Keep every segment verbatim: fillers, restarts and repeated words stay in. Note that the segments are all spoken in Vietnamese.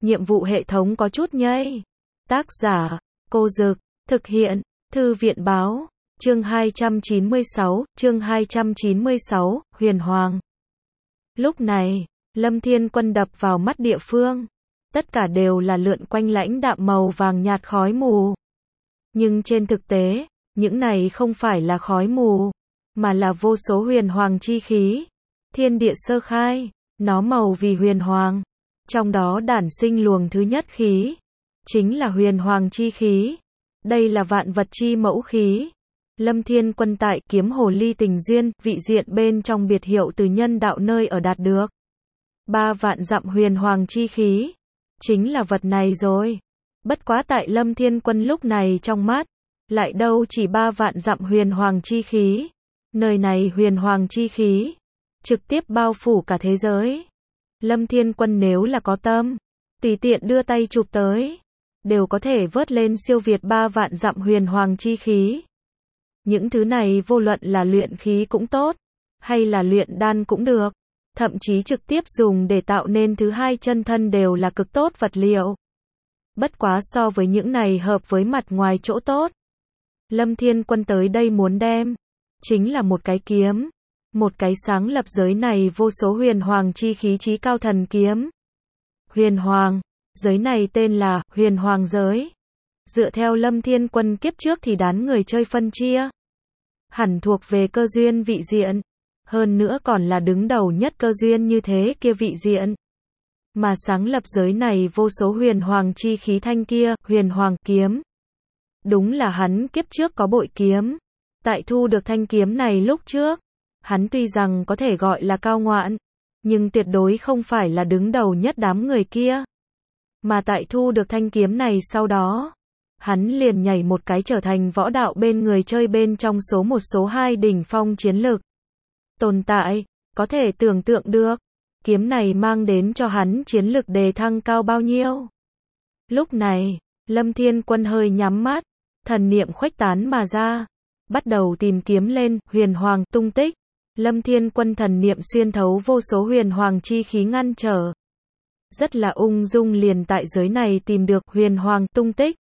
nhiệm vụ hệ thống có chút nhây. Tác giả, Cô Dực, thực hiện, Thư viện Báo, chương hai trăm chín mươi sáu, chương hai trăm chín mươi sáu, Huyền Hoàng. Lúc này, Lâm Thiên Quân đập vào mắt địa phương. Tất cả đều là lượn quanh lãnh đạm màu vàng nhạt khói mù. Nhưng trên thực tế, những này không phải là khói mù, mà là vô số huyền hoàng chi khí. Thiên địa sơ khai, nó màu vì huyền hoàng. Trong đó đản sinh luồng thứ nhất khí, chính là huyền hoàng chi khí. Đây là vạn vật chi mẫu khí. Lâm Thiên Quân tại Kiếm Hồ Ly Tình Duyên, vị diện bên trong biệt hiệu từ nhân đạo nơi ở đạt được. Ba vạn dặm huyền hoàng chi khí. Chính là vật này rồi. Bất quá tại Lâm Thiên Quân lúc này trong mắt, lại đâu chỉ ba vạn dặm huyền hoàng chi khí. Nơi này huyền hoàng chi khí, trực tiếp bao phủ cả thế giới. Lâm Thiên Quân nếu là có tâm, tùy tiện đưa tay chụp tới, đều có thể vớt lên siêu việt ba vạn dặm huyền hoàng chi khí. Những thứ này vô luận là luyện khí cũng tốt, hay là luyện đan cũng được, thậm chí trực tiếp dùng để tạo nên thứ hai chân thân đều là cực tốt vật liệu. Bất quá so với những này hợp với mặt ngoài chỗ tốt, Lâm Thiên Quân tới đây muốn đem, chính là một cái kiếm. Một cái sáng lập giới này vô số huyền hoàng chi khí chí cao thần kiếm. Huyền hoàng, giới này tên là huyền hoàng giới. Dựa theo Lâm Thiên Quân kiếp trước thì đán người chơi phân chia, hẳn thuộc về cơ duyên vị diện. Hơn nữa còn là đứng đầu nhất cơ duyên như thế kia vị diện. Mà sáng lập giới này vô số huyền hoàng chi khí thanh kia, huyền hoàng kiếm. Đúng là hắn kiếp trước có bội kiếm. Tại thu được thanh kiếm này lúc trước, hắn tuy rằng có thể gọi là cao ngoạn, nhưng tuyệt đối không phải là đứng đầu nhất đám người kia. Mà tại thu được thanh kiếm này sau đó, hắn liền nhảy một cái trở thành võ đạo bên người chơi bên trong số một số hai đỉnh phong chiến lực. Tồn tại, có thể tưởng tượng được, kiếm này mang đến cho hắn chiến lực đề thăng cao bao nhiêu. Lúc này, Lâm Thiên Quân hơi nhắm mắt, thần niệm khuếch tán mà ra, bắt đầu tìm kiếm lên huyền hoàng tung tích. Lâm Thiên Quân thần niệm xuyên thấu vô số huyền hoàng chi khí ngăn trở. Rất là ung dung liền tại giới này tìm được huyền hoàng tung tích.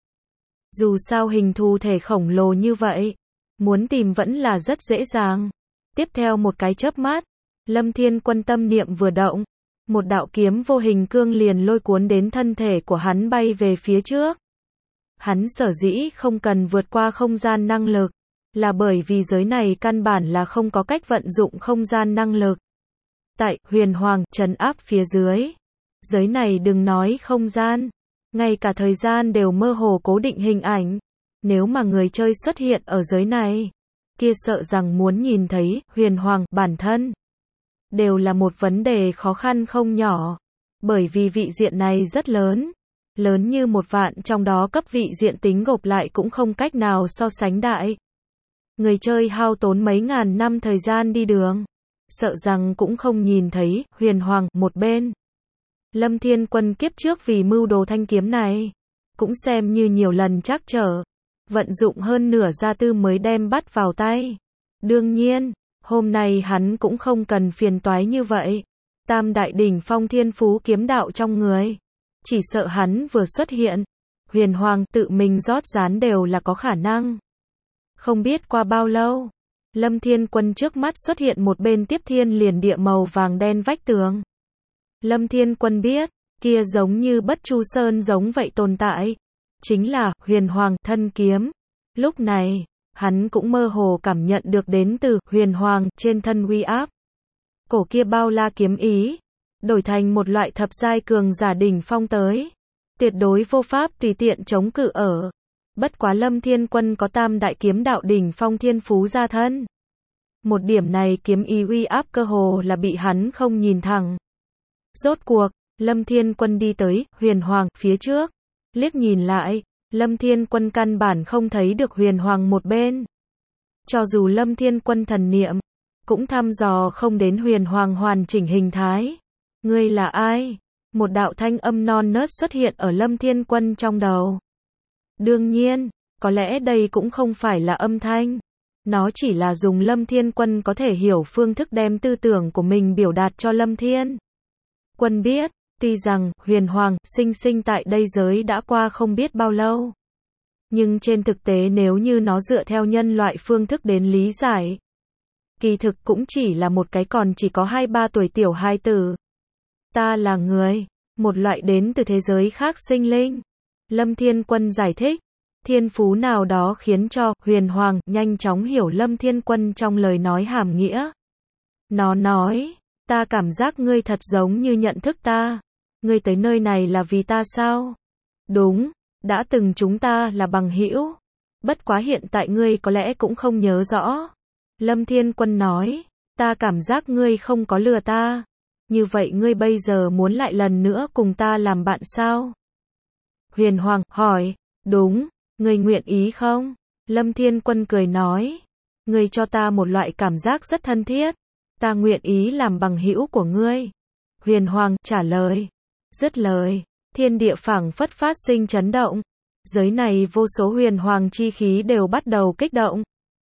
Dù sao hình thù thể khổng lồ như vậy, muốn tìm vẫn là rất dễ dàng. Tiếp theo một cái chớp mắt, Lâm Thiên Quân tâm niệm vừa động, một đạo kiếm vô hình cương liền lôi cuốn đến thân thể của hắn bay về phía trước. Hắn sở dĩ không cần vượt qua không gian năng lực, là bởi vì giới này căn bản là không có cách vận dụng không gian năng lực. Tại huyền hoàng trấn áp phía dưới, giới này đừng nói không gian, ngay cả thời gian đều mơ hồ cố định hình ảnh. Nếu mà người chơi xuất hiện ở giới này, kia sợ rằng muốn nhìn thấy huyền hoàng bản thân, đều là một vấn đề khó khăn không nhỏ. Bởi vì vị diện này rất lớn, lớn như một vạn trong đó cấp vị diện tính gộp lại cũng không cách nào so sánh đại. Người chơi hao tốn mấy ngàn năm thời gian đi đường, sợ rằng cũng không nhìn thấy huyền hoàng một bên. Lâm Thiên Quân kiếp trước vì mưu đồ thanh kiếm này, cũng xem như nhiều lần trắc trở, vận dụng hơn nửa gia tư mới đem bắt vào tay. Đương nhiên, hôm nay hắn cũng không cần phiền toái như vậy. Tam đại đỉnh phong thiên phú kiếm đạo trong người, chỉ sợ hắn vừa xuất hiện, huyền hoàng tự mình rót rán đều là có khả năng. Không biết qua bao lâu, Lâm Thiên Quân trước mắt xuất hiện một bên tiếp thiên liền địa màu vàng đen vách tường. Lâm Thiên Quân biết, kia giống như Bất Chu Sơn giống vậy tồn tại, chính là huyền hoàng thân kiếm. Lúc này, hắn cũng mơ hồ cảm nhận được đến từ huyền hoàng trên thân uy áp. Cổ kia bao la kiếm ý, đổi thành một loại thập giai cường giả đỉnh phong tới, tuyệt đối vô pháp tùy tiện chống cự ở. Bất quá Lâm Thiên Quân có tam đại kiếm đạo đỉnh phong thiên phú gia thân. Một điểm này kiếm ý uy áp cơ hồ là bị hắn không nhìn thẳng. Rốt cuộc, Lâm Thiên Quân đi tới huyền hoàng phía trước, liếc nhìn lại, Lâm Thiên Quân căn bản không thấy được huyền hoàng một bên. Cho dù Lâm Thiên Quân thần niệm, cũng thăm dò không đến huyền hoàng hoàn chỉnh hình thái. Ngươi là ai? Một đạo thanh âm non nớt xuất hiện ở Lâm Thiên Quân trong đầu. Đương nhiên, có lẽ đây cũng không phải là âm thanh. Nó chỉ là dùng Lâm Thiên Quân có thể hiểu phương thức đem tư tưởng của mình biểu đạt cho Lâm Thiên Quân biết. Tuy rằng, huyền hoàng, sinh sinh tại đây giới đã qua không biết bao lâu. Nhưng trên thực tế nếu như nó dựa theo nhân loại phương thức đến lý giải, kỳ thực cũng chỉ là một cái còn chỉ có hai ba tuổi tiểu hài tử. Ta là người, một loại đến từ thế giới khác sinh linh. Lâm Thiên Quân giải thích, thiên phú nào đó khiến cho huyền hoàng nhanh chóng hiểu Lâm Thiên Quân trong lời nói hàm nghĩa. Nó nói, ta cảm giác ngươi thật giống như nhận thức ta. Ngươi tới nơi này là vì ta sao? Đúng, đã từng chúng ta là bằng hữu. Bất quá hiện tại ngươi có lẽ cũng không nhớ rõ. Lâm Thiên Quân nói, ta cảm giác ngươi không có lừa ta. Như vậy ngươi bây giờ muốn lại lần nữa cùng ta làm bạn sao? Huyền Hoàng hỏi, đúng, ngươi nguyện ý không? Lâm Thiên Quân cười nói, ngươi cho ta một loại cảm giác rất thân thiết. Ta nguyện ý làm bằng hữu của ngươi. Huyền Hoàng trả lời. Dứt lời, thiên địa phảng phất phát sinh chấn động. Giới này vô số huyền hoàng chi khí đều bắt đầu kích động.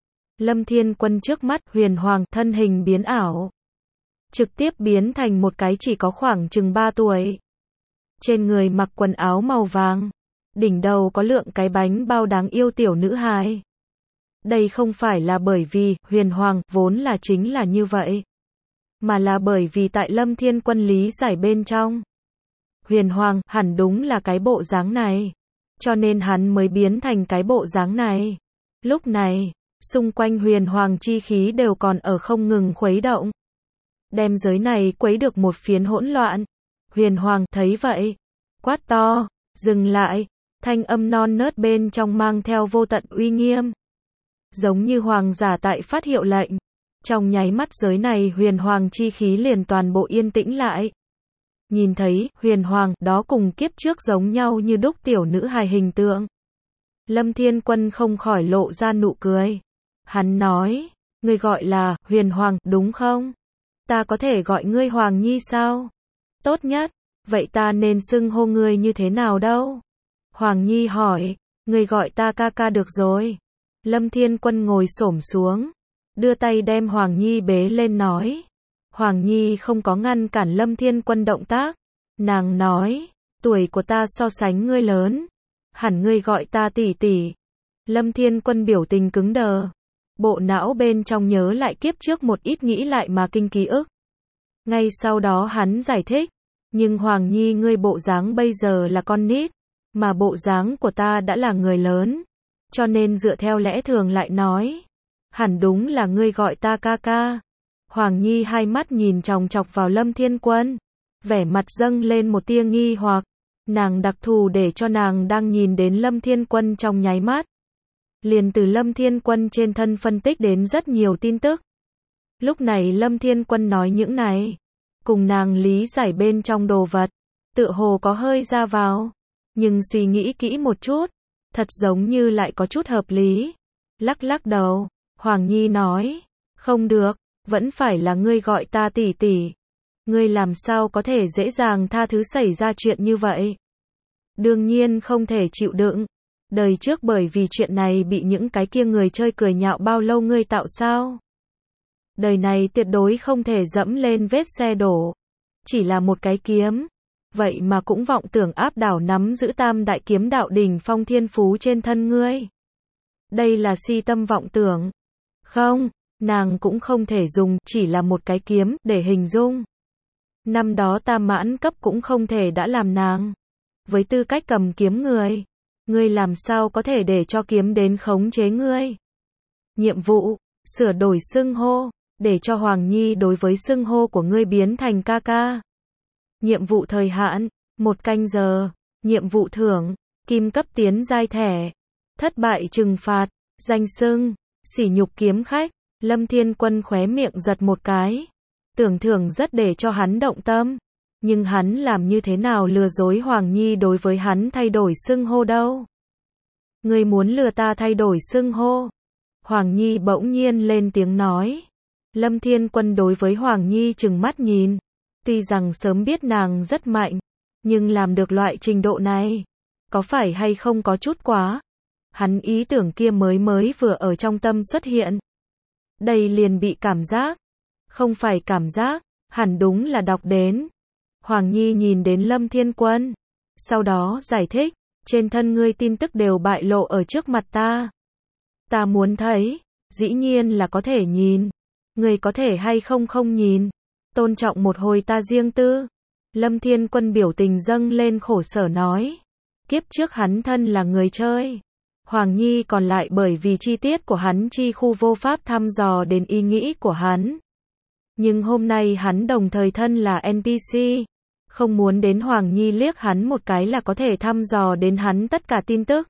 Lâm Thiên Quân trước mắt huyền hoàng thân hình biến ảo. Trực tiếp biến thành một cái chỉ có khoảng chừng ba tuổi. Trên người mặc quần áo màu vàng. Đỉnh đầu có lượng cái bánh bao đáng yêu tiểu nữ hài. Đây không phải là bởi vì huyền hoàng vốn là chính là như vậy. Mà là bởi vì tại Lâm Thiên Quân lý giải bên trong. Huyền hoàng hẳn đúng là cái bộ dáng này. Cho nên hắn mới biến thành cái bộ dáng này. Lúc này, xung quanh huyền hoàng chi khí đều còn ở không ngừng khuấy động. Đem giới này quấy được một phiến hỗn loạn. Huyền hoàng thấy vậy. Quát to, dừng lại. Thanh âm non nớt bên trong mang theo vô tận uy nghiêm. Giống như hoàng giả tại phát hiệu lệnh. Trong nháy mắt giới này huyền hoàng chi khí liền toàn bộ yên tĩnh lại. Nhìn thấy, huyền hoàng, đó cùng kiếp trước giống nhau như đúc tiểu nữ hài hình tượng. Lâm Thiên Quân không khỏi lộ ra nụ cười. Hắn nói, ngươi gọi là, huyền hoàng, đúng không? Ta có thể gọi ngươi Hoàng Nhi sao? Tốt nhất, vậy ta nên xưng hô ngươi như thế nào đâu? Hoàng Nhi hỏi, ngươi gọi ta ca ca được rồi. Lâm Thiên Quân ngồi xổm xuống, đưa tay đem Hoàng Nhi bế lên nói. Hoàng Nhi không có ngăn cản Lâm Thiên Quân động tác. Nàng nói, tuổi của ta so sánh ngươi lớn. Hẳn ngươi gọi ta tỷ tỷ. Lâm Thiên Quân biểu tình cứng đờ. Bộ não bên trong nhớ lại kiếp trước một ít nghĩ lại mà kinh ký ức. Ngay sau đó hắn giải thích. Nhưng Hoàng Nhi ngươi bộ dáng bây giờ là con nít. Mà bộ dáng của ta đã là người lớn. Cho nên dựa theo lẽ thường lại nói. Hẳn đúng là ngươi gọi ta ca ca. Hoàng Nhi hai mắt nhìn chòng chọc vào Lâm Thiên Quân. Vẻ mặt dâng lên một tia nghi hoặc. Nàng đặc thù để cho nàng đang nhìn đến Lâm Thiên Quân trong nháy mắt. Liền từ Lâm Thiên Quân trên thân phân tích đến rất nhiều tin tức. Lúc này Lâm Thiên Quân nói những này. Cùng nàng lý giải bên trong đồ vật. Tựa hồ có hơi ra vào. Nhưng suy nghĩ kỹ một chút. Thật giống như lại có chút hợp lý. Lắc lắc đầu. Hoàng Nhi nói. Không được. Vẫn phải là ngươi gọi ta tỷ tỷ. Ngươi làm sao có thể dễ dàng tha thứ xảy ra chuyện như vậy? Đương nhiên không thể chịu đựng. Đời trước bởi vì chuyện này bị những cái kia người chơi cười nhạo bao lâu ngươi tạo sao? Đời này tuyệt đối không thể dẫm lên vết xe đổ. Chỉ là một cái kiếm. Vậy mà cũng vọng tưởng áp đảo nắm giữ tam đại kiếm đạo đỉnh phong thiên phú trên thân ngươi. Đây là si tâm vọng tưởng. Không, nàng cũng không thể dùng chỉ là một cái kiếm để hình dung. Năm đó tam mãn cấp cũng không thể đã làm nàng. Với tư cách cầm kiếm người, ngươi làm sao có thể để cho kiếm đến khống chế ngươi? Nhiệm vụ, sửa đổi xưng hô, để cho Hoàng Nhi đối với xưng hô của ngươi biến thành ca ca. Nhiệm vụ thời hạn, một canh giờ. Nhiệm vụ thưởng, kim cấp tiến giai thẻ. Thất bại trừng phạt, danh xưng, sỉ nhục kiếm khách. Lâm Thiên Quân khóe miệng giật một cái. Tưởng thưởng rất để cho hắn động tâm. Nhưng hắn làm như thế nào lừa dối Hoàng Nhi đối với hắn thay đổi xưng hô đâu? Ngươi muốn lừa ta thay đổi xưng hô? Hoàng Nhi bỗng nhiên lên tiếng nói. Lâm Thiên Quân đối với Hoàng Nhi trừng mắt nhìn. Tuy rằng sớm biết nàng rất mạnh, nhưng làm được loại trình độ này, có phải hay không có chút quá? Hắn ý tưởng kia mới mới vừa ở trong tâm xuất hiện. Đây liền bị cảm giác. Không phải cảm giác, hẳn đúng là đọc đến. Hoàng Nhi nhìn đến Lâm Thiên Quân. Sau đó giải thích, trên thân ngươi tin tức đều bại lộ ở trước mặt ta. Ta muốn thấy, dĩ nhiên là có thể nhìn. Ngươi có thể hay không không nhìn. Tôn trọng một hồi ta riêng tư. Lâm Thiên Quân biểu tình dâng lên khổ sở nói. Kiếp trước hắn thân là người chơi. Hoàng Nhi còn lại bởi vì chi tiết của hắn chi khu vô pháp thăm dò đến ý nghĩ của hắn. Nhưng hôm nay hắn đồng thời thân là en pê xê. Không muốn đến Hoàng Nhi liếc hắn một cái là có thể thăm dò đến hắn tất cả tin tức.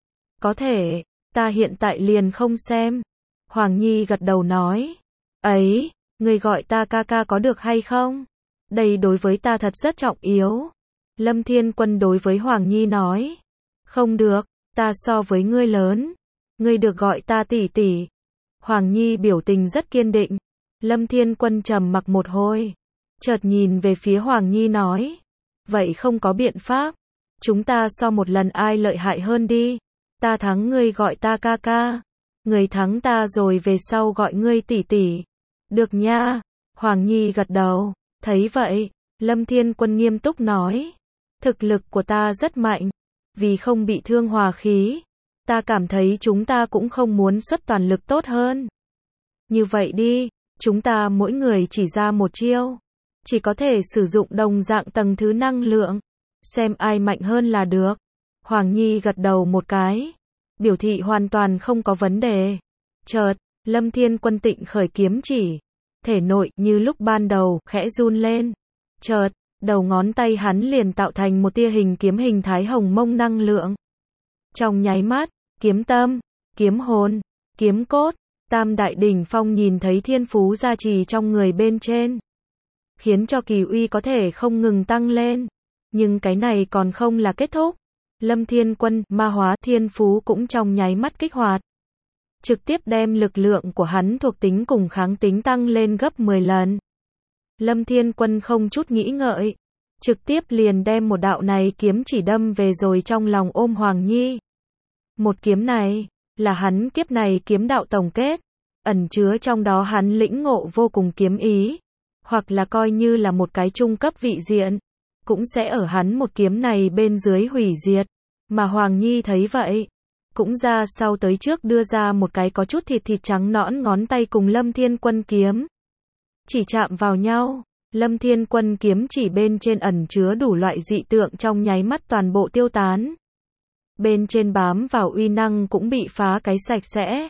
Có thể, ta hiện tại liền không xem. Hoàng Nhi gật đầu nói. Ấy, người gọi ta ca ca có được hay không? Đây đối với ta thật rất trọng yếu. Lâm Thiên Quân đối với Hoàng Nhi nói. Không được, ta so với ngươi lớn. Ngươi được gọi ta tỷ tỷ. Hoàng Nhi biểu tình rất kiên định. Lâm Thiên Quân trầm mặc một hồi. Chợt nhìn về phía Hoàng Nhi nói. Vậy không có biện pháp. Chúng ta so một lần ai lợi hại hơn đi. Ta thắng ngươi gọi ta ca ca. Người thắng ta rồi về sau gọi ngươi tỷ tỷ. Được nha. Hoàng Nhi gật đầu. Thấy vậy, Lâm Thiên Quân nghiêm túc nói. Thực lực của ta rất mạnh. Vì không bị thương hòa khí. Ta cảm thấy chúng ta cũng không muốn xuất toàn lực tốt hơn. Như vậy đi, chúng ta mỗi người chỉ ra một chiêu. Chỉ có thể sử dụng đồng dạng tầng thứ năng lượng. Xem ai mạnh hơn là được. Hoàng Nhi gật đầu một cái. Biểu thị hoàn toàn không có vấn đề. Chợt, Lâm Thiên Quân tịnh khởi kiếm chỉ. Thể nội như lúc ban đầu khẽ run lên. Chợt, đầu ngón tay hắn liền tạo thành một tia hình kiếm hình thái hồng mông năng lượng. Trong nháy mắt, kiếm tâm, kiếm hồn, kiếm cốt, tam đại đỉnh phong nhìn thấy thiên phú gia trì trong người bên trên. Khiến cho kỳ uy có thể không ngừng tăng lên. Nhưng cái này còn không là kết thúc. Lâm Thiên Quân, ma hóa thiên phú cũng trong nháy mắt kích hoạt. Trực tiếp đem lực lượng của hắn thuộc tính cùng kháng tính tăng lên gấp mười lần. Lâm Thiên Quân không chút nghĩ ngợi. Trực tiếp liền đem một đạo này kiếm chỉ đâm về rồi trong lòng ôm Hoàng Nhi. Một kiếm này, là hắn kiếp này kiếm đạo tổng kết. Ẩn chứa trong đó hắn lĩnh ngộ vô cùng kiếm ý. Hoặc là coi như là một cái trung cấp vị diện. Cũng sẽ ở hắn một kiếm này bên dưới hủy diệt. Mà Hoàng Nhi thấy vậy. Cũng ra sau tới trước đưa ra một cái có chút thịt thịt trắng nõn ngón tay cùng Lâm Thiên Quân kiếm. Chỉ chạm vào nhau. Lâm Thiên Quân kiếm chỉ bên trên ẩn chứa đủ loại dị tượng trong nháy mắt toàn bộ tiêu tán. Bên trên bám vào uy năng cũng bị phá cái sạch sẽ.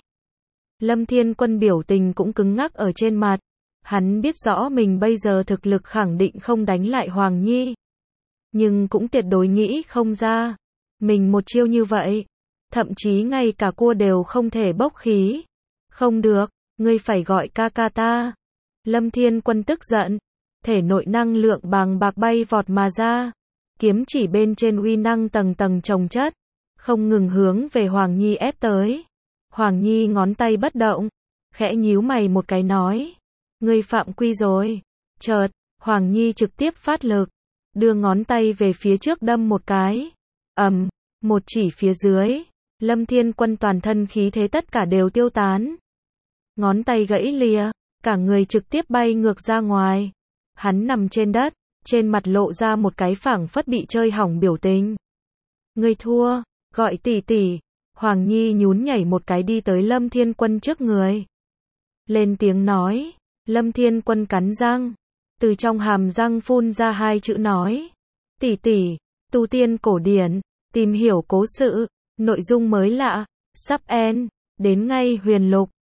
Lâm Thiên Quân biểu tình cũng cứng ngắc ở trên mặt. Hắn biết rõ mình bây giờ thực lực khẳng định không đánh lại Hoàng Nhi. Nhưng cũng tuyệt đối nghĩ không ra. Mình một chiêu như vậy. Thậm chí ngay cả cua đều không thể bốc khí. Không được, ngươi phải gọi ca ca ta. Lâm Thiên Quân tức giận. Thể nội năng lượng bàng bạc bay vọt mà ra. Kiếm chỉ bên trên uy năng tầng tầng chồng chất. Không ngừng hướng về Hoàng Nhi ép tới. Hoàng Nhi ngón tay bất động. Khẽ nhíu mày một cái nói. Ngươi phạm quy rồi. Chợt, Hoàng Nhi trực tiếp phát lực. Đưa ngón tay về phía trước đâm một cái. Ầm, một chỉ phía dưới. Lâm Thiên Quân toàn thân khí thế tất cả đều tiêu tán. Ngón tay gãy lìa. Cả người trực tiếp bay ngược ra ngoài. Hắn nằm trên đất. Trên mặt lộ ra một cái phảng phất bị chơi hỏng biểu tình. Ngươi thua. Gọi tỷ tỷ. Hoàng Nhi nhún nhảy một cái đi tới Lâm Thiên Quân trước người. Lên tiếng nói. Lâm Thiên Quân cắn răng. Từ trong hàm răng phun ra hai chữ nói. Tỷ tỷ, tu tiên cổ điển, tìm hiểu cố sự, nội dung mới lạ, sắp end, đến ngay huyền lục.